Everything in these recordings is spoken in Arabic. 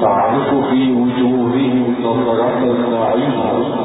تعرف في وجوههم نظرة النعيم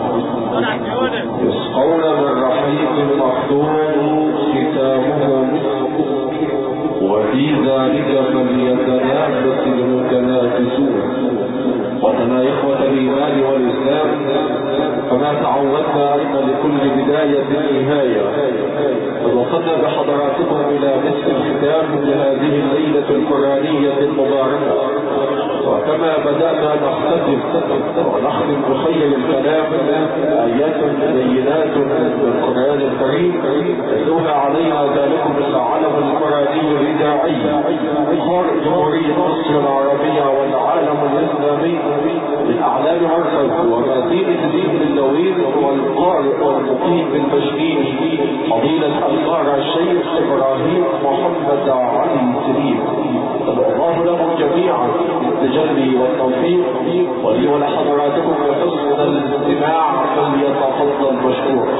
يسقون من رحيق مختوم ختامه مسك وفي ذلك فليتنافس المتنافسون. وأنا إخوة الإيمان والإسلام، فما تعودنا أن لكل بداية نهاية، وصلنا بحضراتكم إلى نصف الختام لهذه الليلة القرآنية المباركة. وكما بدأنا نختتم ونختم بخير الكلام آيات بينات من القرآن الكريم يتلوها علينا ذلكم العلم القرآني الإذاعي خارج جمهورية مصر العربية والعالم الإسلامي من أعلام مركز ومدينة الدين اللويل والقارئ والمقيم بالبشرين فضيلة القارئ الشيخ إبراهيم محمد علي سليم. الله لهم جميعا التجلي والتوفيق، ولي ولحضراتكم بحسن الاستماع فليتفضل مشكور.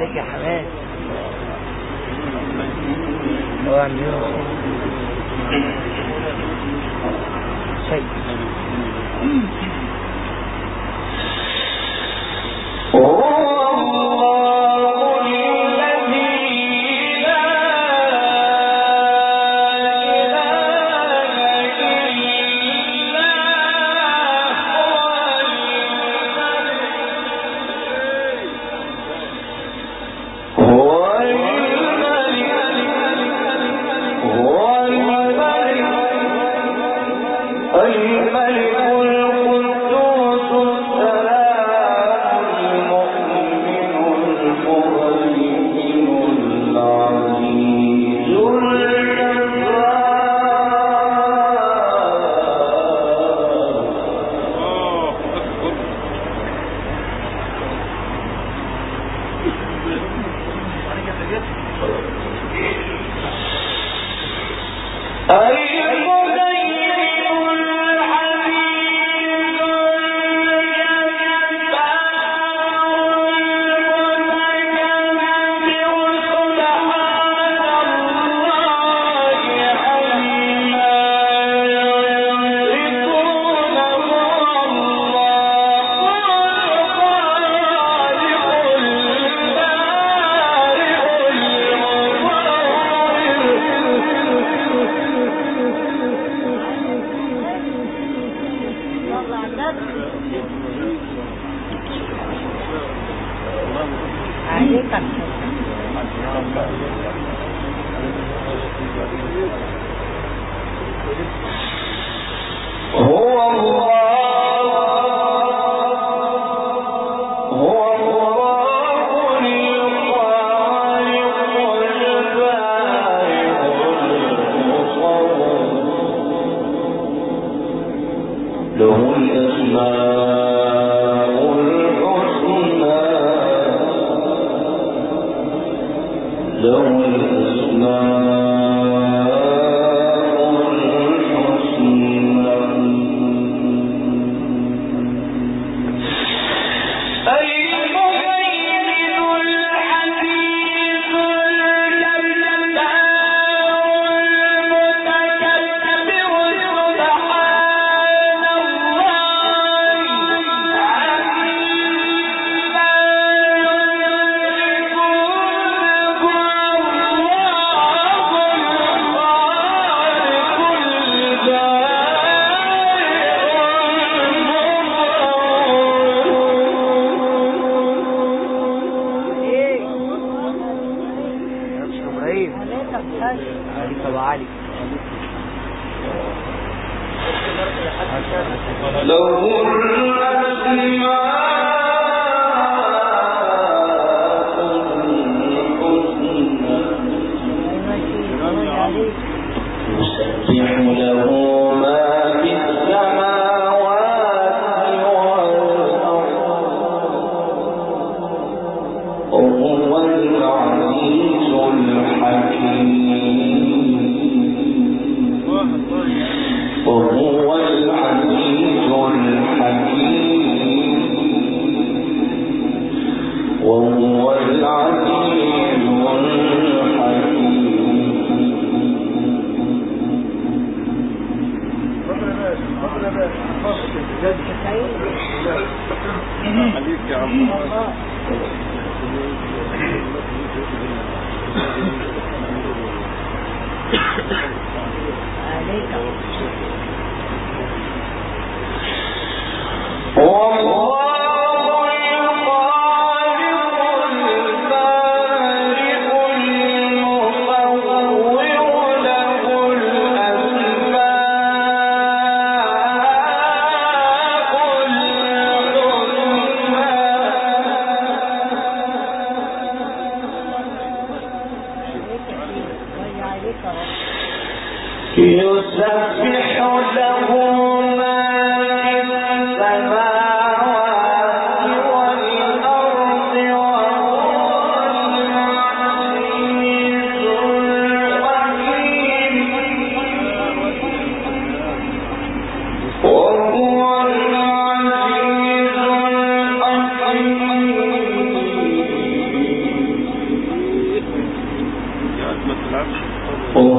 عليك يا حماد. هو عم شيء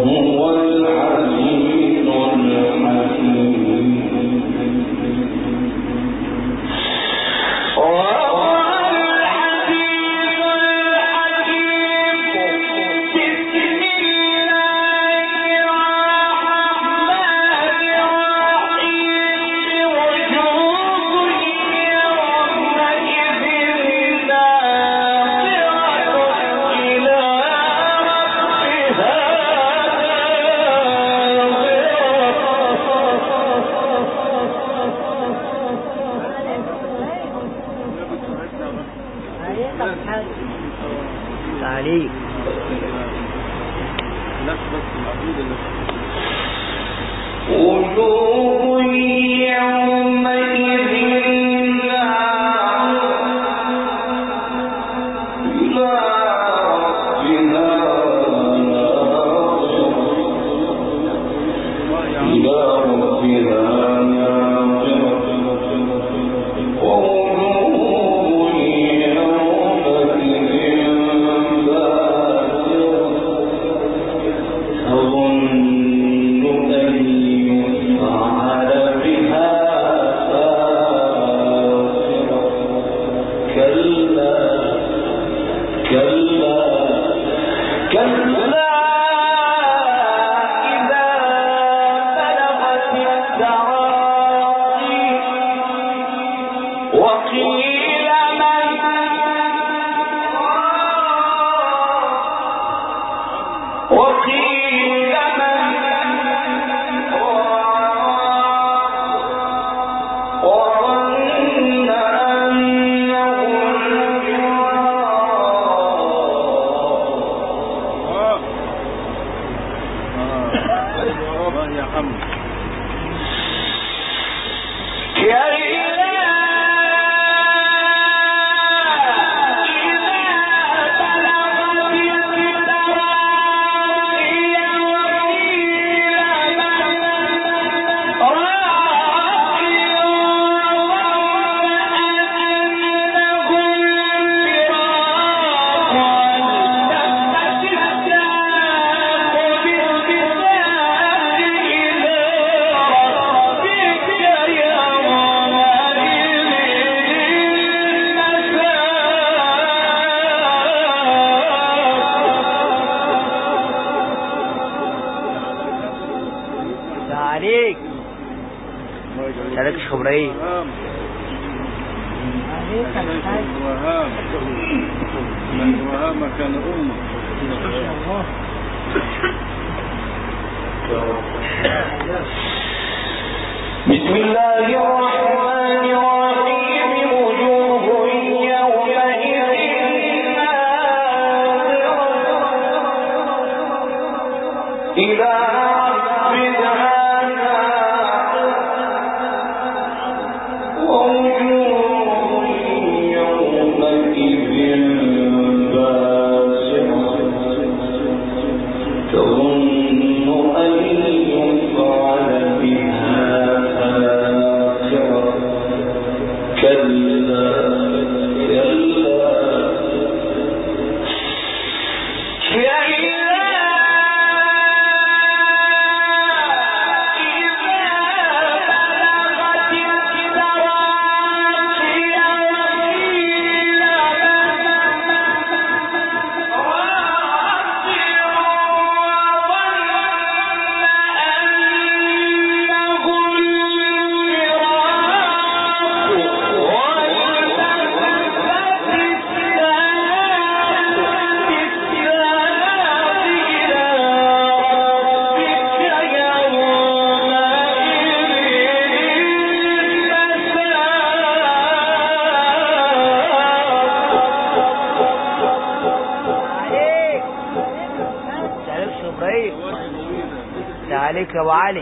عليك يا ابو علي.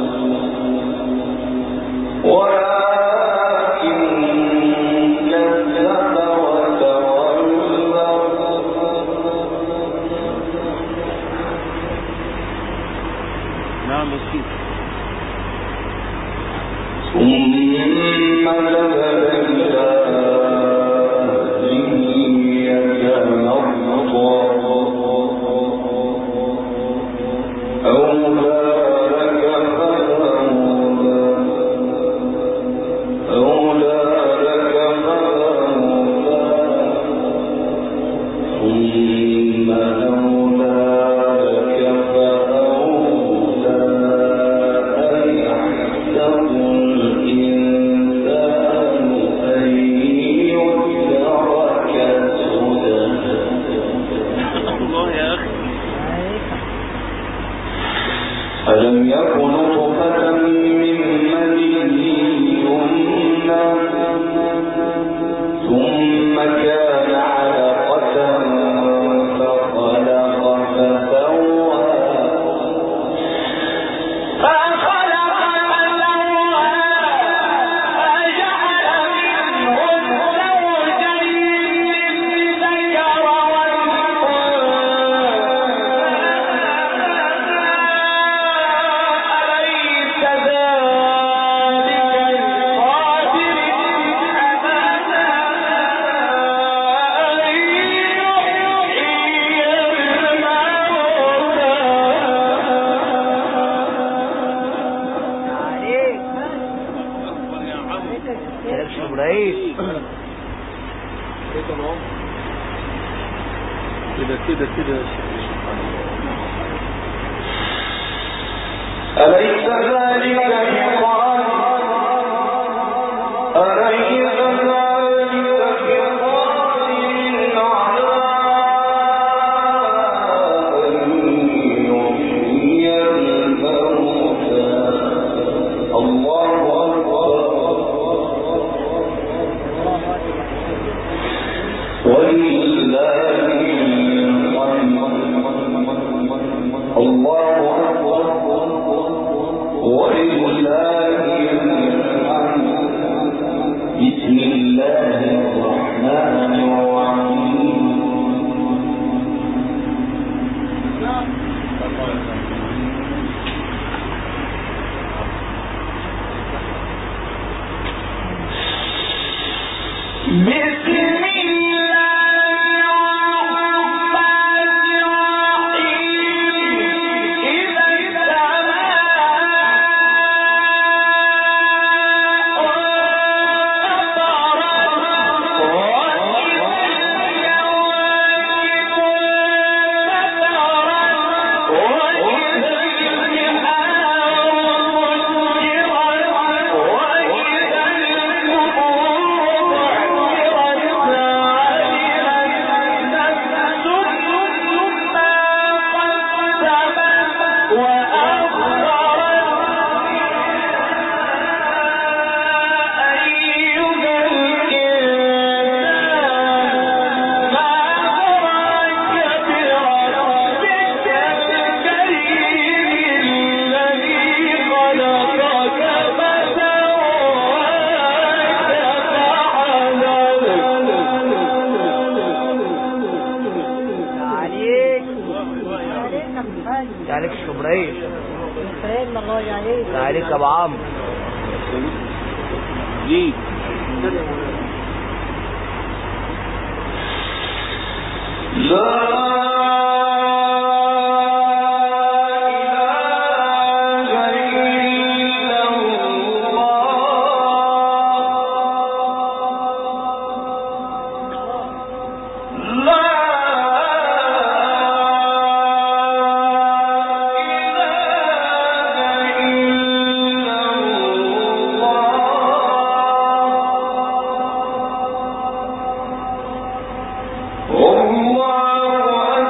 ولكن ألم يكن نطفة من مني يمنى ثم كان علقة فخلق فسوى كده أليس ذلك بقادر أليس ذلك بقادر على أن يحيي الموتى الله أكبر ولله الله أكبر ولله الحمد. بسم الله الرحمن الرحيم. عليك شبريش عليك ابو عمرو ليه لا الله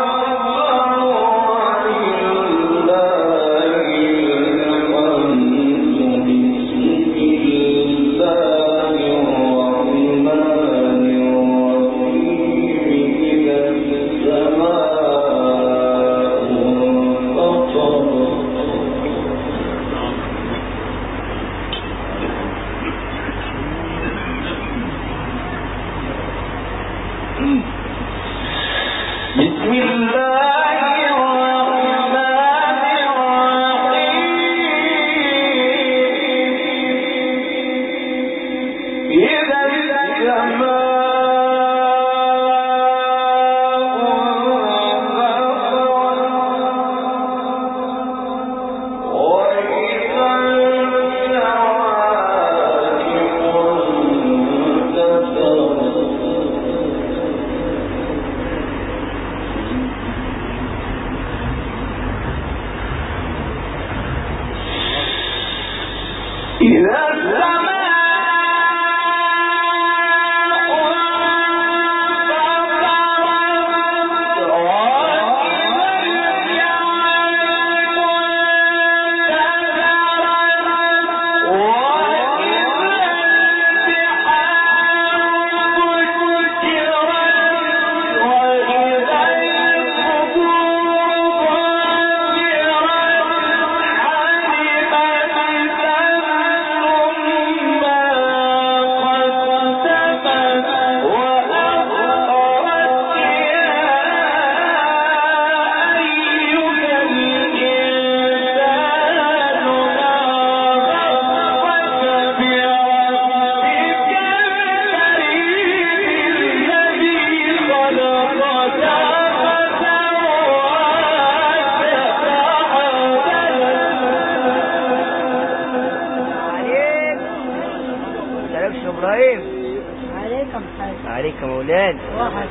عليك مولانا. واحد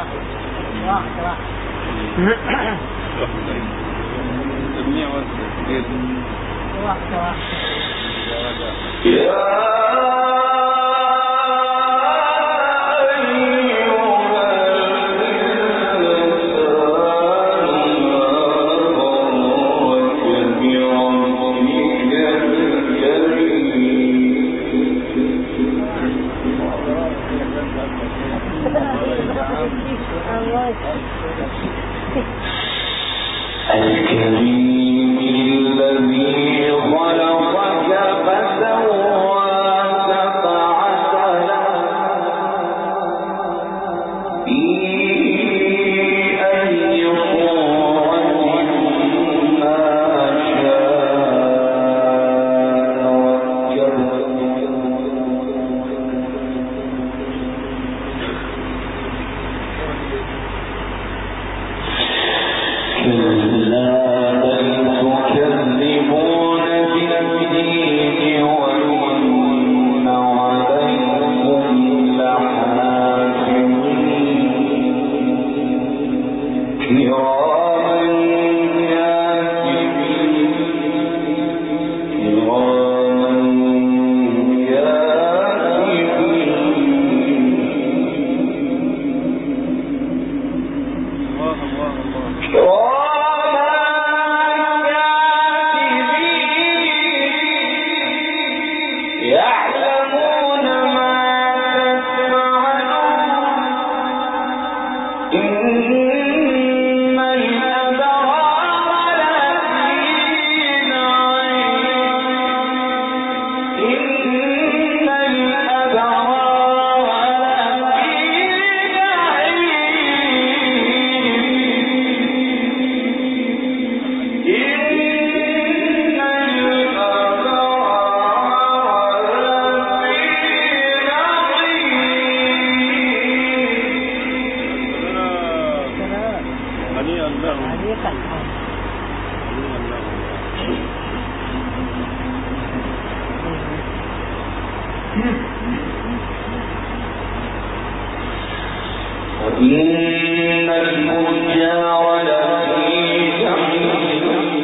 الكريم الذي خلقك فسواك فعدلك في أي صورة ما شاء وإن الفجار لفي جحيم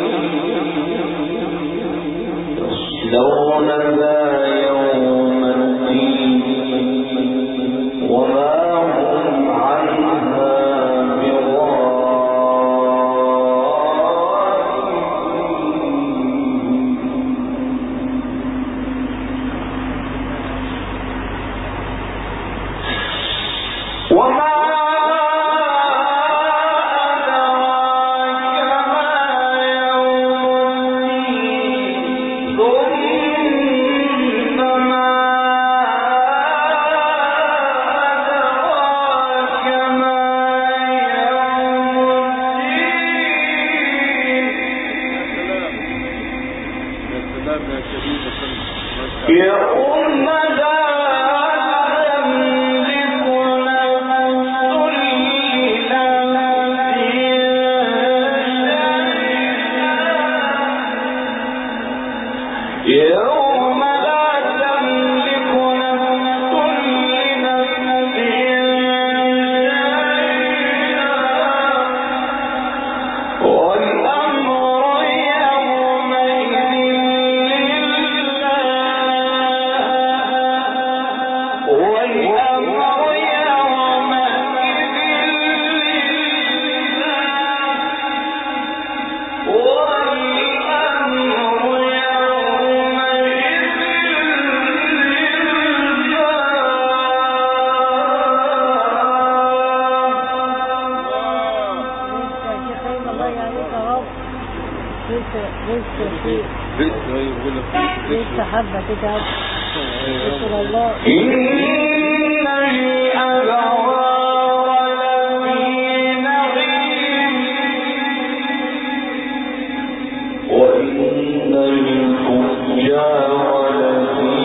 يصلونها يوم الدين وما هم عنها والأمر يومئذ لله حبة كتاب رسول الله إن الأبرار لفي نعيم وإن الفجار لفي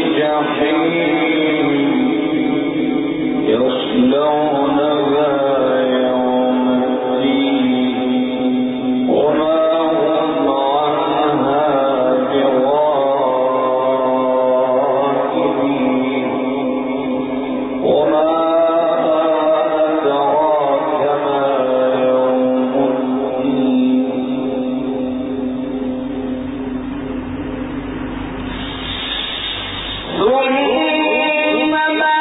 جحيم يصلونها يوم الدين وما هم عنها بغائبين وما أدراك ما يوم الدين ثم ما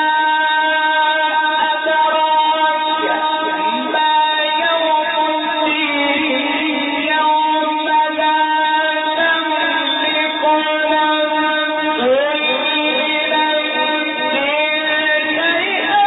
أدراك ما يوم الدين يوم لا تملك نفس لنفس شيئا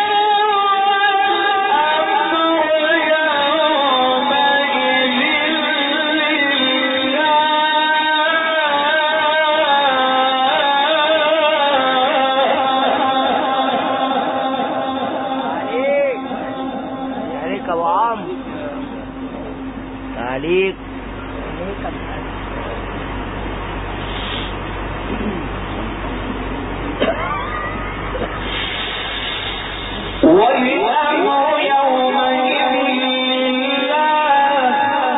عليك أبو عمرو عليك والأمر يومئذ لله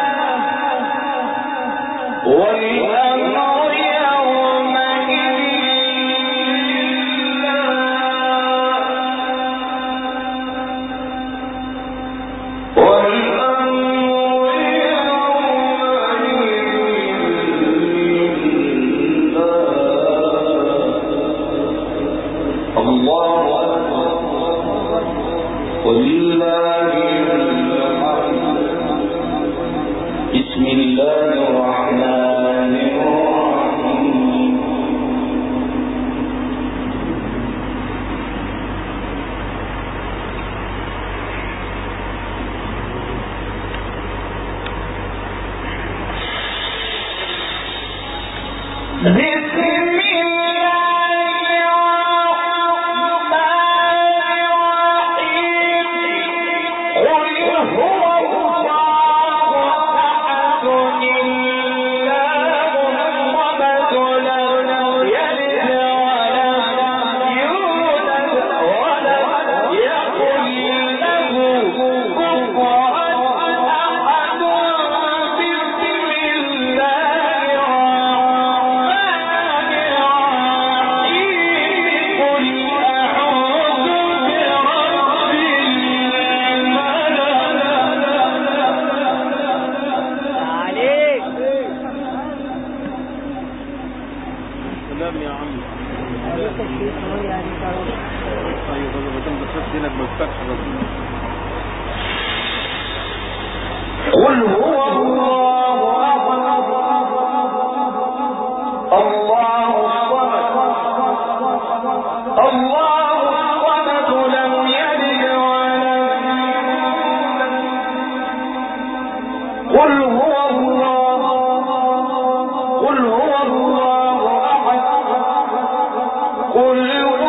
والأمر يومئذ لله والأمر يومئذ لله الله أكبر ولله الحمد بسم الله الرحمن الرحيم بسم قل هو الله أحد الله الصمد الله الصمد لم يلد ولم يولد قل هو الله أحد قل هو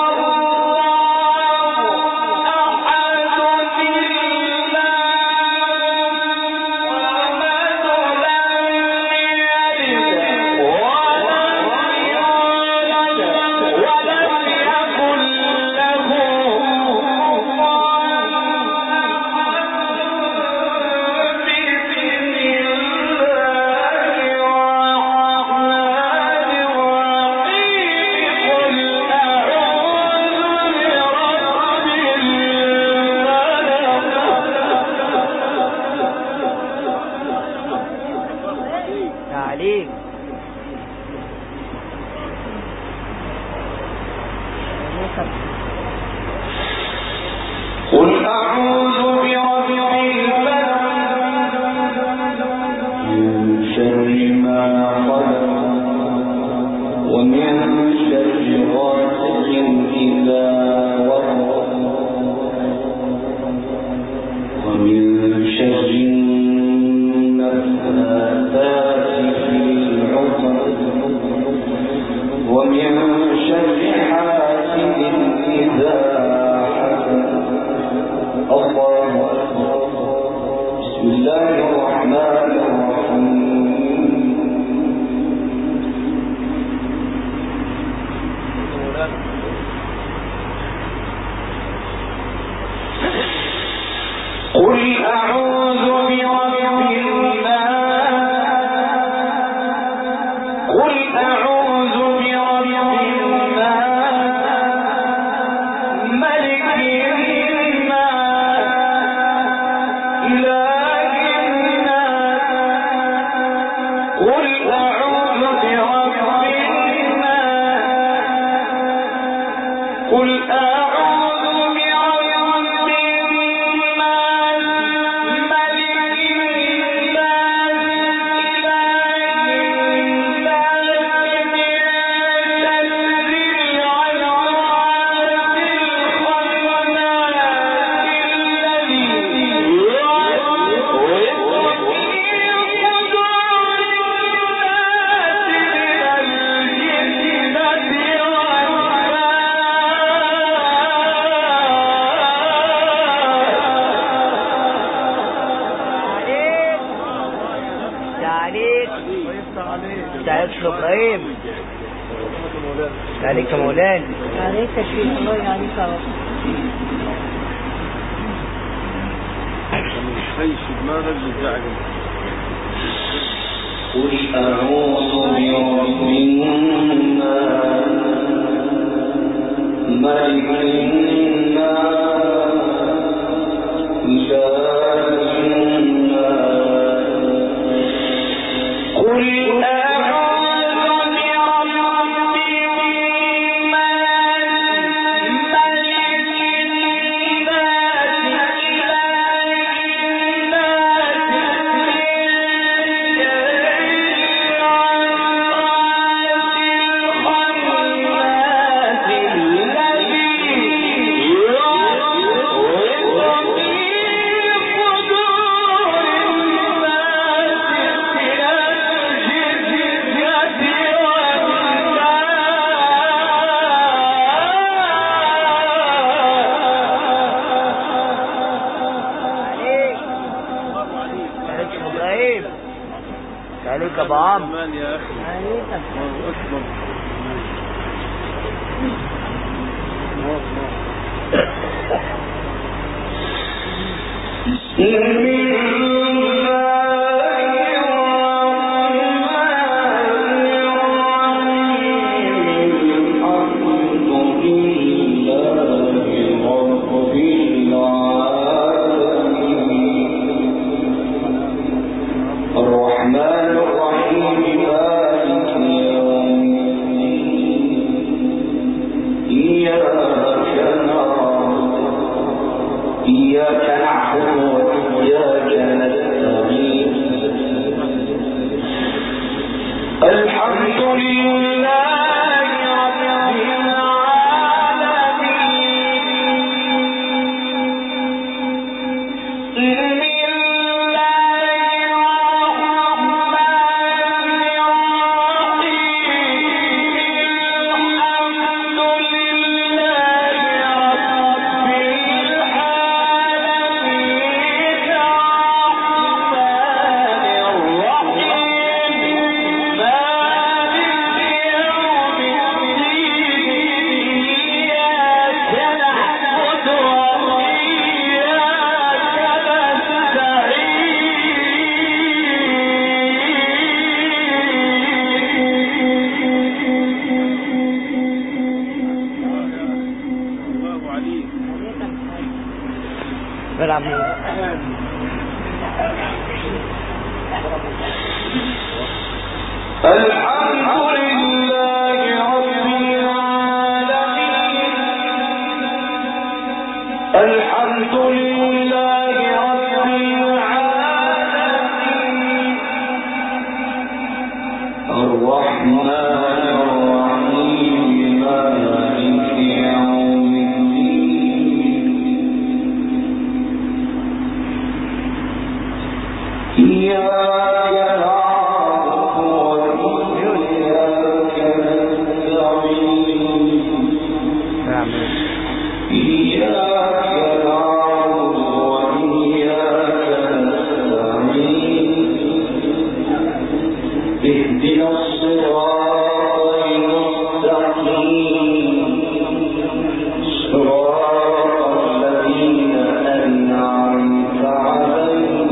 عليك قل أعوذ برب الفلق من شر ما خلق ومن شر غاسق إذا وقب ومن شر النفاثات في العقد عليك يا مولانا. عليك يا شيخ، الله يعينك يا رب. مش خايف دماغك بالزعل. قل أعوذ برب الناس ملك الناس إله الناس قل عليك ابو عمرو. يا اخي عليك اكبر. إياك نعبد وإياك نستعين اهدنا الصراط المستقيم صراط الذين أنعمت عليهم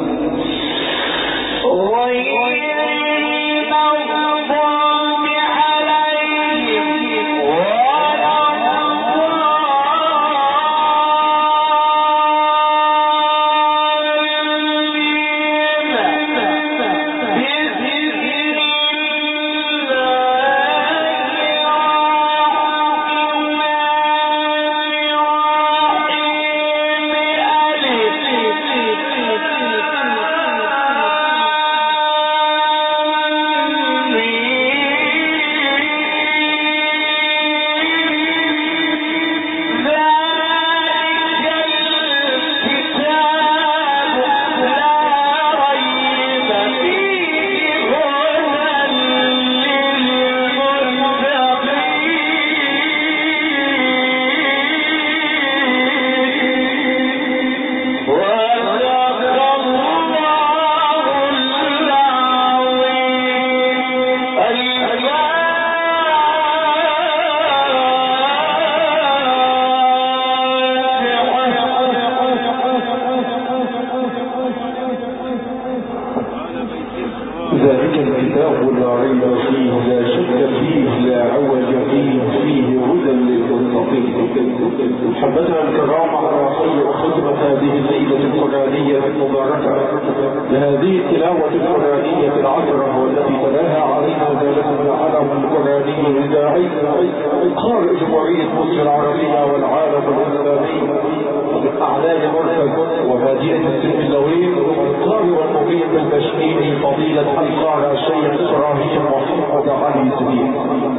ذلك الكتاب لا ريب فيه لا شك فيه لا عوج فيه هدى للمتقين. حبتنا الكرام على خير ختمة هذه الليلة القرآنية المباركة لهذه التلاوة القرآنية العطرة والتي تلاها علينا ذلك العالم القرآني الإذاعي قارئ جمهورية مصر العربية والعالم الإسلامي من أعلام مركز ومدينة السنبلاوين القارئ والمقيم بالبشميل فضيلة القارئ الشيخ إبراهيم محمد علي سليم.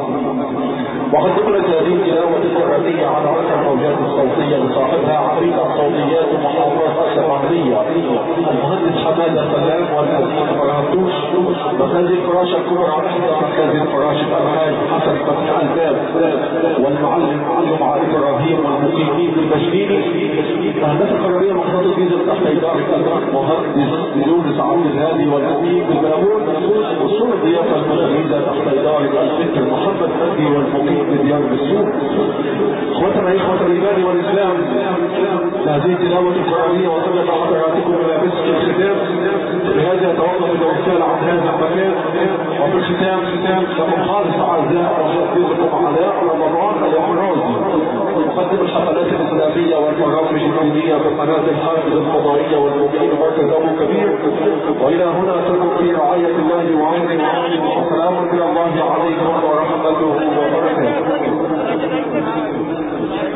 وقد دخلت هذه التلاوة القرآنية على أكثر الموجات الصوتية لصاحبها عقيدة صوتيات محافظة الشمالية المهندس حمادة سلام والأزيز فرهدوش مخازن فراش الكبرى إحدى مخازن فراش الألحاج حسن فتح الباب والمعلم جمعة إبراهيم والمقيمين بالبشميلي. الهندسة القرارية مختصة فيزا تحت إدارة المهندس يونس عبد الهادي والمقيم بالبابون وصول الضيافة المتميزة تحت إدارة الفكر محمد مهدي والمقيم بديار بالسوق. اخوتنا اخوة الايمان والاسلام هذه التلاوة القرآنية وصلت حضراتكم الى مسك الختام. بهذا يتوقف الارسال عن هذا المكان وفي الختام لكم خالص اعزاء وحفظكم علاء رمضان الاحرازي مقدم الحفلات الاسلامية والبرامج الدينية بقناة الحافظ الفضائية والمقيم مركز ابو كبير. والى هنا تكون في رعاية الله وعونه والسلام من الله عليكم ورحمته وبركاته.